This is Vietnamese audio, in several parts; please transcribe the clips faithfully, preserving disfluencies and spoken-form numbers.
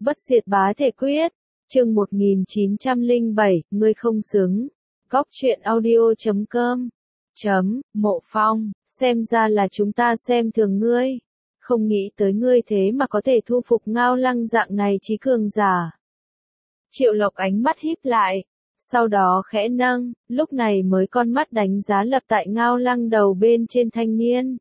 Bất diệt bá thể quyết, chương một nghìn chín trăm lẻ bảy, ngươi không xứng. Góc truyện audio chấm com. Chấm, Mộ Phong, xem ra là chúng ta xem thường ngươi. Không nghĩ tới ngươi thế mà có thể thu phục Ngao Lăng dạng này trí cường giả. Triệu Lộc ánh mắt híp lại, sau đó khẽ nâng, lúc này mới con mắt đánh giá lập tại Ngao Lăng đầu bên trên thanh niên.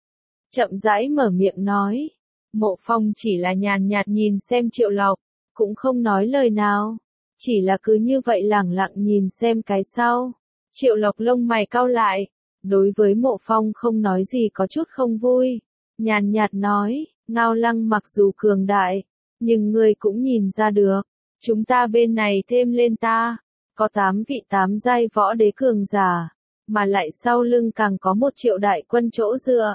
Chậm rãi mở miệng nói. Mộ Phong chỉ là nhàn nhạt nhìn xem Triệu Lộc, cũng không nói lời nào, chỉ là cứ như vậy lẳng lặng nhìn xem cái sau. Triệu Lộc lông mày cau lại, đối với Mộ Phong không nói gì có chút không vui, nhàn nhạt nói, Ngao Lăng mặc dù cường đại, nhưng ngươi cũng nhìn ra được, chúng ta bên này thêm lên ta, có tám vị tám giai võ đế cường giả, mà lại sau lưng càng có một triệu đại quân chỗ dựa.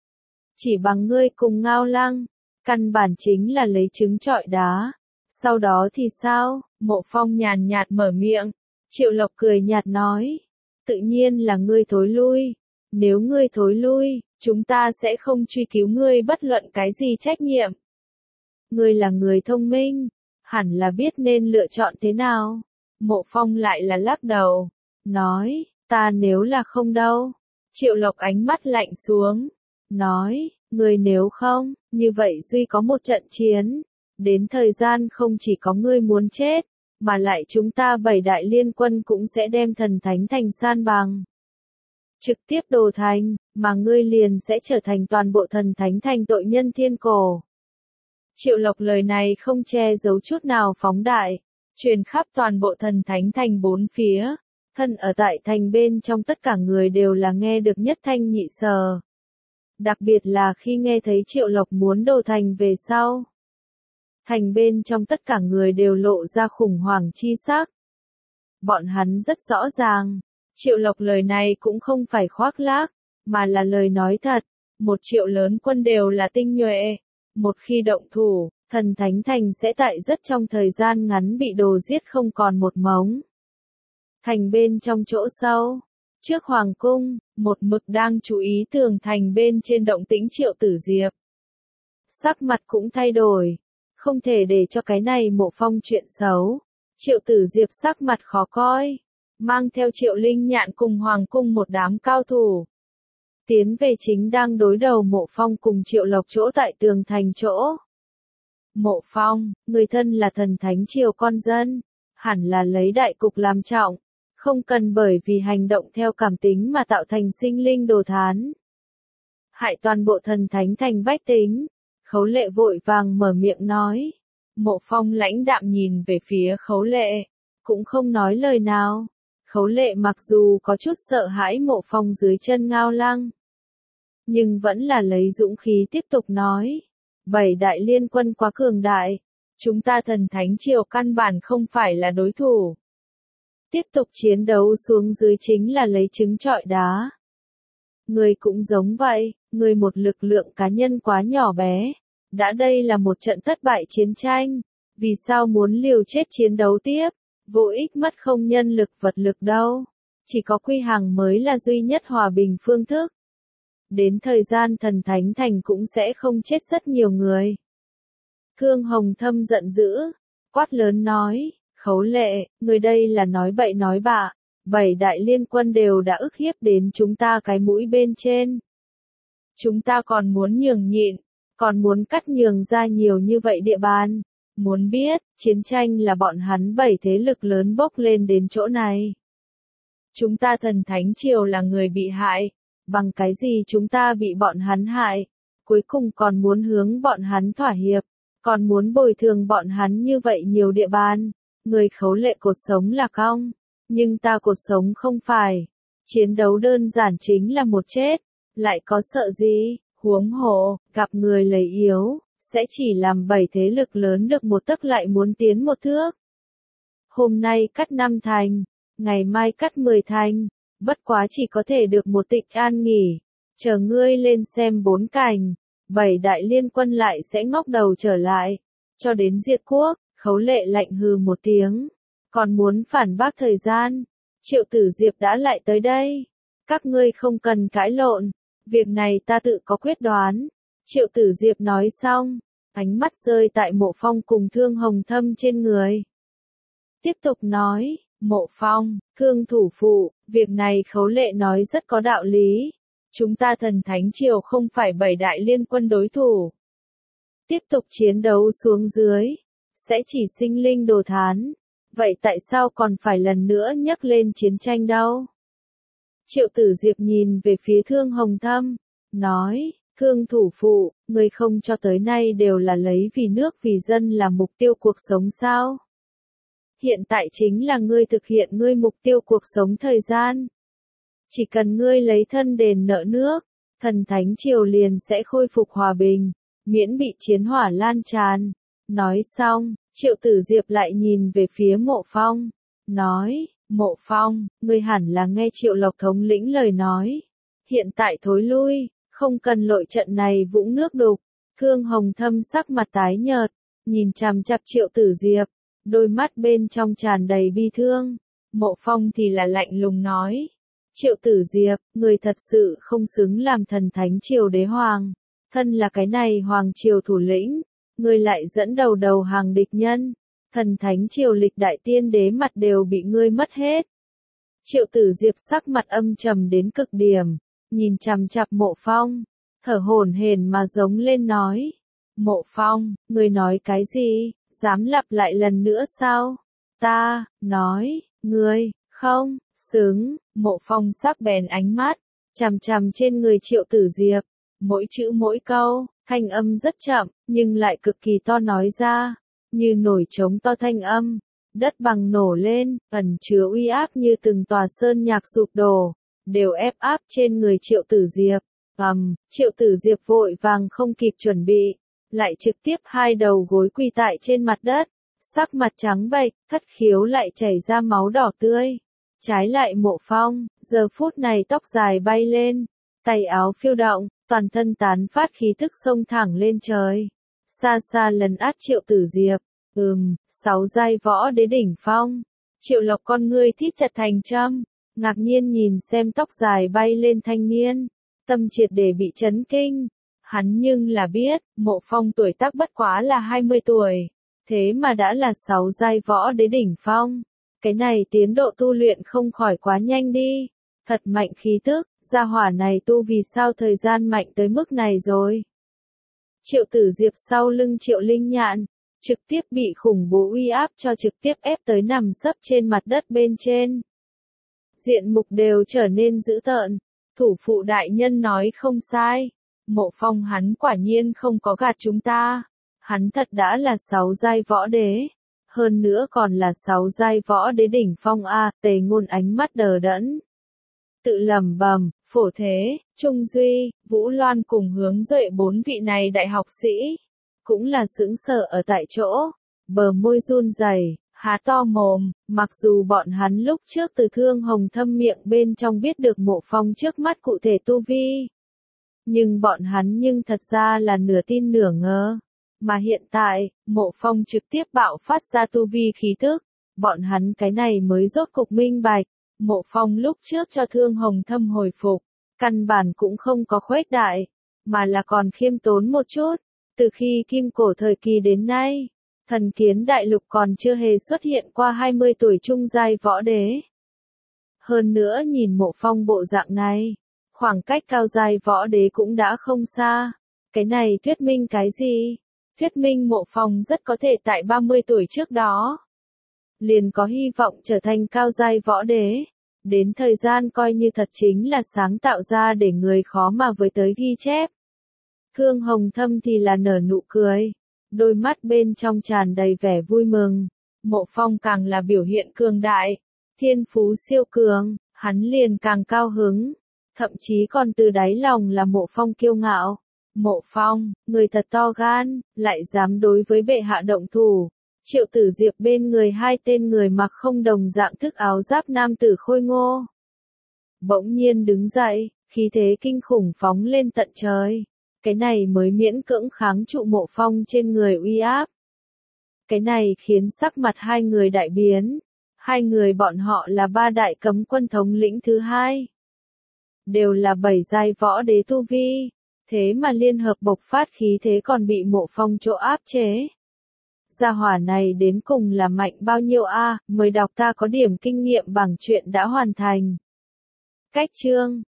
Chỉ bằng ngươi cùng Ngao Lăng, căn bản chính là lấy trứng trọi đá. Sau đó thì sao? Mộ Phong nhàn nhạt mở miệng. Triệu Lộc cười nhạt nói. Tự nhiên là ngươi thối lui. Nếu ngươi thối lui, chúng ta sẽ không truy cứu ngươi bất luận cái gì trách nhiệm. Ngươi là người thông minh, hẳn là biết nên lựa chọn thế nào. Mộ Phong lại là lắc đầu. Nói, ta nếu là không đâu. Triệu Lộc ánh mắt lạnh xuống. Nói, ngươi nếu không, như vậy duy có một trận chiến. Đến thời gian không chỉ có ngươi muốn chết, mà lại chúng ta bảy đại liên quân cũng sẽ đem thần thánh thành san bằng. Trực tiếp đồ thành, mà ngươi liền sẽ trở thành toàn bộ thần thánh thành tội nhân thiên cổ. Triệu Lộc lời này không che giấu chút nào phóng đại, truyền khắp toàn bộ thần thánh thành bốn phía. Thân ở tại thành bên trong tất cả người đều là nghe được nhất thanh nhị sở. Đặc biệt là khi nghe thấy Triệu Lộc muốn đồ thành về sau. Thành bên trong tất cả người đều lộ ra khủng hoảng chi sắc. Bọn hắn rất rõ ràng, Triệu Lộc lời này cũng không phải khoác lác, mà là lời nói thật. Một triệu lớn quân đều là tinh nhuệ. Một khi động thủ, thần thánh thành sẽ tại rất trong thời gian ngắn bị đồ giết không còn một mống. Thành bên trong chỗ sâu, trước hoàng cung, một mực đang chú ý tường thành bên trên động tĩnh Triệu Tử Diệp. Sắc mặt cũng thay đổi. Không thể để cho cái này Mộ Phong chuyện xấu. Triệu Tử Diệp sắc mặt khó coi. Mang theo Triệu Linh Nhạn cùng hoàng cung một đám cao thủ. Tiến về chính đang đối đầu Mộ Phong cùng Triệu Lộc chỗ tại tường thành chỗ. Mộ Phong, người thân là thần thánh triều con dân. Hẳn là lấy đại cục làm trọng. Không cần bởi vì hành động theo cảm tính mà tạo thành sinh linh đồ thán. Hại toàn bộ thần thánh thành bách tính. Khấu Lệ vội vàng mở miệng nói. Mộ Phong lãnh đạm nhìn về phía Khấu Lệ. Cũng không nói lời nào. Khấu Lệ mặc dù có chút sợ hãi Mộ Phong dưới chân Ngao Lăng. Nhưng vẫn là lấy dũng khí tiếp tục nói. Bảy đại liên quân quá cường đại. Chúng ta thần thánh triều căn bản không phải là đối thủ. Tiếp tục chiến đấu xuống dưới chính là lấy trứng trọi đá. Người cũng giống vậy, người một lực lượng cá nhân quá nhỏ bé. Đã đây là một trận thất bại chiến tranh. Vì sao muốn liều chết chiến đấu tiếp? Vô ích mất không nhân lực vật lực đâu. Chỉ có quy hàng mới là duy nhất hòa bình phương thức. Đến thời gian thần thánh thành cũng sẽ không chết rất nhiều người. Cương Hồng Thâm giận dữ. Quát lớn nói. Khấu Lệ, người đây là nói bậy nói bạ. Bảy đại liên quân đều đã ức hiếp đến chúng ta cái mũi bên trên. Chúng ta còn muốn nhường nhịn. Còn muốn cắt nhường ra nhiều như vậy địa bàn. Muốn biết, chiến tranh là bọn hắn bảy thế lực lớn bốc lên đến chỗ này. Chúng ta thần thánh triều là người bị hại. Bằng cái gì chúng ta bị bọn hắn hại? Cuối cùng còn muốn hướng bọn hắn thỏa hiệp. Còn muốn bồi thường bọn hắn như vậy nhiều địa bàn. Người Khấu Lệ cột sống là cong. Nhưng ta cột sống không phải. Chiến đấu đơn giản chính là một chết. Lại có sợ gì? Huống hồ, gặp người lấy yếu, sẽ chỉ làm bảy thế lực lớn được một tấc lại muốn tiến một thước. Hôm nay cắt năm thành, ngày mai cắt mười thành, bất quá chỉ có thể được một tịch an nghỉ. Chờ ngươi lên xem bốn cảnh, bảy đại liên quân lại sẽ ngóc đầu trở lại. Cho đến diệt quốc, Khấu Lệ lạnh hừ một tiếng. Còn muốn phản bác thời gian, Triệu Tử Diệp đã lại tới đây. Các ngươi không cần cãi lộn. Việc này ta tự có quyết đoán. Triệu Tử Diệp nói xong, ánh mắt rơi tại Mộ Phong cùng Thương Hồng Thâm trên người. Tiếp tục nói, Mộ Phong, Thương thủ phụ, việc này Khấu Lệ nói rất có đạo lý. Chúng ta Thần Thánh Triều không phải bảy đại liên quân đối thủ. Tiếp tục chiến đấu xuống dưới, sẽ chỉ sinh linh đồ thán. Vậy tại sao còn phải lần nữa nhắc lên chiến tranh đâu? Triệu Tử Diệp nhìn về phía Thương Hồng Thâm, nói, Thương thủ phụ, người không cho tới nay đều là lấy vì nước vì dân là mục tiêu cuộc sống sao? Hiện tại chính là ngươi thực hiện ngươi mục tiêu cuộc sống thời gian. Chỉ cần ngươi lấy thân đền nợ nước, Thần Thánh Triều liền sẽ khôi phục hòa bình, miễn bị chiến hỏa lan tràn. Nói xong, Triệu Tử Diệp lại nhìn về phía Mộ Phong, nói, Mộ Phong, ngươi hẳn là nghe Triệu Lộc thống lĩnh lời nói. Hiện tại thối lui, không cần lội trận này vũng nước đục. Thương Hồng Thâm sắc mặt tái nhợt, nhìn chằm chằm Triệu Tử Diệp, đôi mắt bên trong tràn đầy bi thương. Mộ Phong thì là lạnh lùng nói, Triệu Tử Diệp, người thật sự không xứng làm Thần Thánh Triều đế hoàng. Thân là cái này hoàng triều thủ lĩnh, người lại dẫn đầu đầu hàng địch nhân. Thần Thánh Triều lịch đại tiên đế mặt đều bị ngươi mất hết. Triệu Tử Diệp sắc mặt âm trầm đến cực điểm, nhìn chằm chằm Mộ Phong, thở hổn hển mà giống lên nói, Mộ Phong, ngươi nói cái gì, dám lặp lại lần nữa sao? Ta, nói, ngươi, không, xứng. Mộ Phong sắc bén ánh mắt, chằm chằm trên người Triệu Tử Diệp, mỗi chữ mỗi câu, thanh âm rất chậm, nhưng lại cực kỳ to nói ra, như nổi trống to thanh âm, đất bằng nổ lên, ẩn chứa uy áp như từng tòa sơn nhạc sụp đổ, đều ép áp trên người Triệu Tử Diệp. Ầm, Triệu Tử Diệp vội vàng không kịp chuẩn bị, lại trực tiếp hai đầu gối quỳ tại trên mặt đất, sắc mặt trắng bệch, thất khiếu lại chảy ra máu đỏ tươi. Trái lại Mộ Phong, giờ phút này tóc dài bay lên, tay áo phiêu động, toàn thân tán phát khí tức xông thẳng lên trời. Xa xa lấn át Triệu Tử Diệp, ừm, sáu giai võ đế đỉnh phong. Triệu Lộc con ngươi thít chặt thành châm, ngạc nhiên nhìn xem tóc dài bay lên thanh niên, tâm triệt để bị chấn kinh. Hắn nhưng là biết, Mộ Phong tuổi tác bất quá là hai mươi tuổi, thế mà đã là sáu giai võ đế đỉnh phong. Cái này tiến độ tu luyện không khỏi quá nhanh đi, thật mạnh khí tức, gia hỏa này tu vì sao thời gian mạnh tới mức này rồi. Triệu Tử Diệp sau lưng Triệu Linh Nhạn, trực tiếp bị khủng bố uy áp cho trực tiếp ép tới nằm sấp trên mặt đất bên trên. Diện mục đều trở nên dữ tợn, thủ phụ đại nhân nói không sai, Mộ Phong hắn quả nhiên không có gạt chúng ta, hắn thật đã là sáu giai võ đế. Hơn nữa còn là sáu giai võ đế đỉnh phong a. Tề Ngôn ánh mắt đờ đẫn, tự lẩm bẩm, Phổ Thế, Trung Duy, Vũ Loan cùng Hướng Duệ bốn vị này đại học sĩ, cũng là sững sờ ở tại chỗ, bờ môi run rẩy, há to mồm. Mặc dù bọn hắn lúc trước từ Thương Hồng Thâm miệng bên trong biết được Mộ Phong trước mắt cụ thể tu vi, nhưng bọn hắn nhưng thật ra là nửa tin nửa ngờ. Mà hiện tại, Mộ Phong trực tiếp bạo phát ra tu vi khí tức, bọn hắn cái này mới rốt cục minh bạch. Mộ Phong lúc trước cho Thương Hồng Thâm hồi phục, căn bản cũng không có khuếch đại, mà là còn khiêm tốn một chút. Từ khi Kim Cổ thời kỳ đến nay, Thần Kiến Đại Lục còn chưa hề xuất hiện qua hai mươi tuổi trung giai võ đế. Hơn nữa nhìn Mộ Phong bộ dạng này, khoảng cách cao giai võ đế cũng đã không xa. Cái này thuyết minh cái gì? Thuyết minh Mộ Phong rất có thể tại ba mươi tuổi trước đó, liền có hy vọng trở thành cao giai võ đế. Đến thời gian coi như thật chính là sáng tạo ra để người khó mà với tới ghi chép. Thương Hồng Thâm thì là nở nụ cười, đôi mắt bên trong tràn đầy vẻ vui mừng. Mộ Phong càng là biểu hiện cường đại, thiên phú siêu cường, hắn liền càng cao hứng, thậm chí còn từ đáy lòng là Mộ Phong kiêu ngạo. Mộ Phong, người thật to gan, lại dám đối với bệ hạ động thủ. Triệu Tử Diệp bên người hai tên người mặc không đồng dạng thức áo giáp nam tử khôi ngô, bỗng nhiên đứng dậy, khí thế kinh khủng phóng lên tận trời. Cái này mới miễn cưỡng kháng trụ Mộ Phong trên người uy áp. Cái này khiến sắc mặt hai người đại biến. Hai người bọn họ là ba đại cấm quân thống lĩnh thứ hai, đều là bảy giai võ đế tu vi. Thế mà liên hợp bộc phát khí thế còn bị Mộ Phong chỗ áp chế. Gia hỏa này đến cùng là mạnh bao nhiêu a, mời đọc ta có điểm kinh nghiệm bằng chuyện đã hoàn thành. Cách chương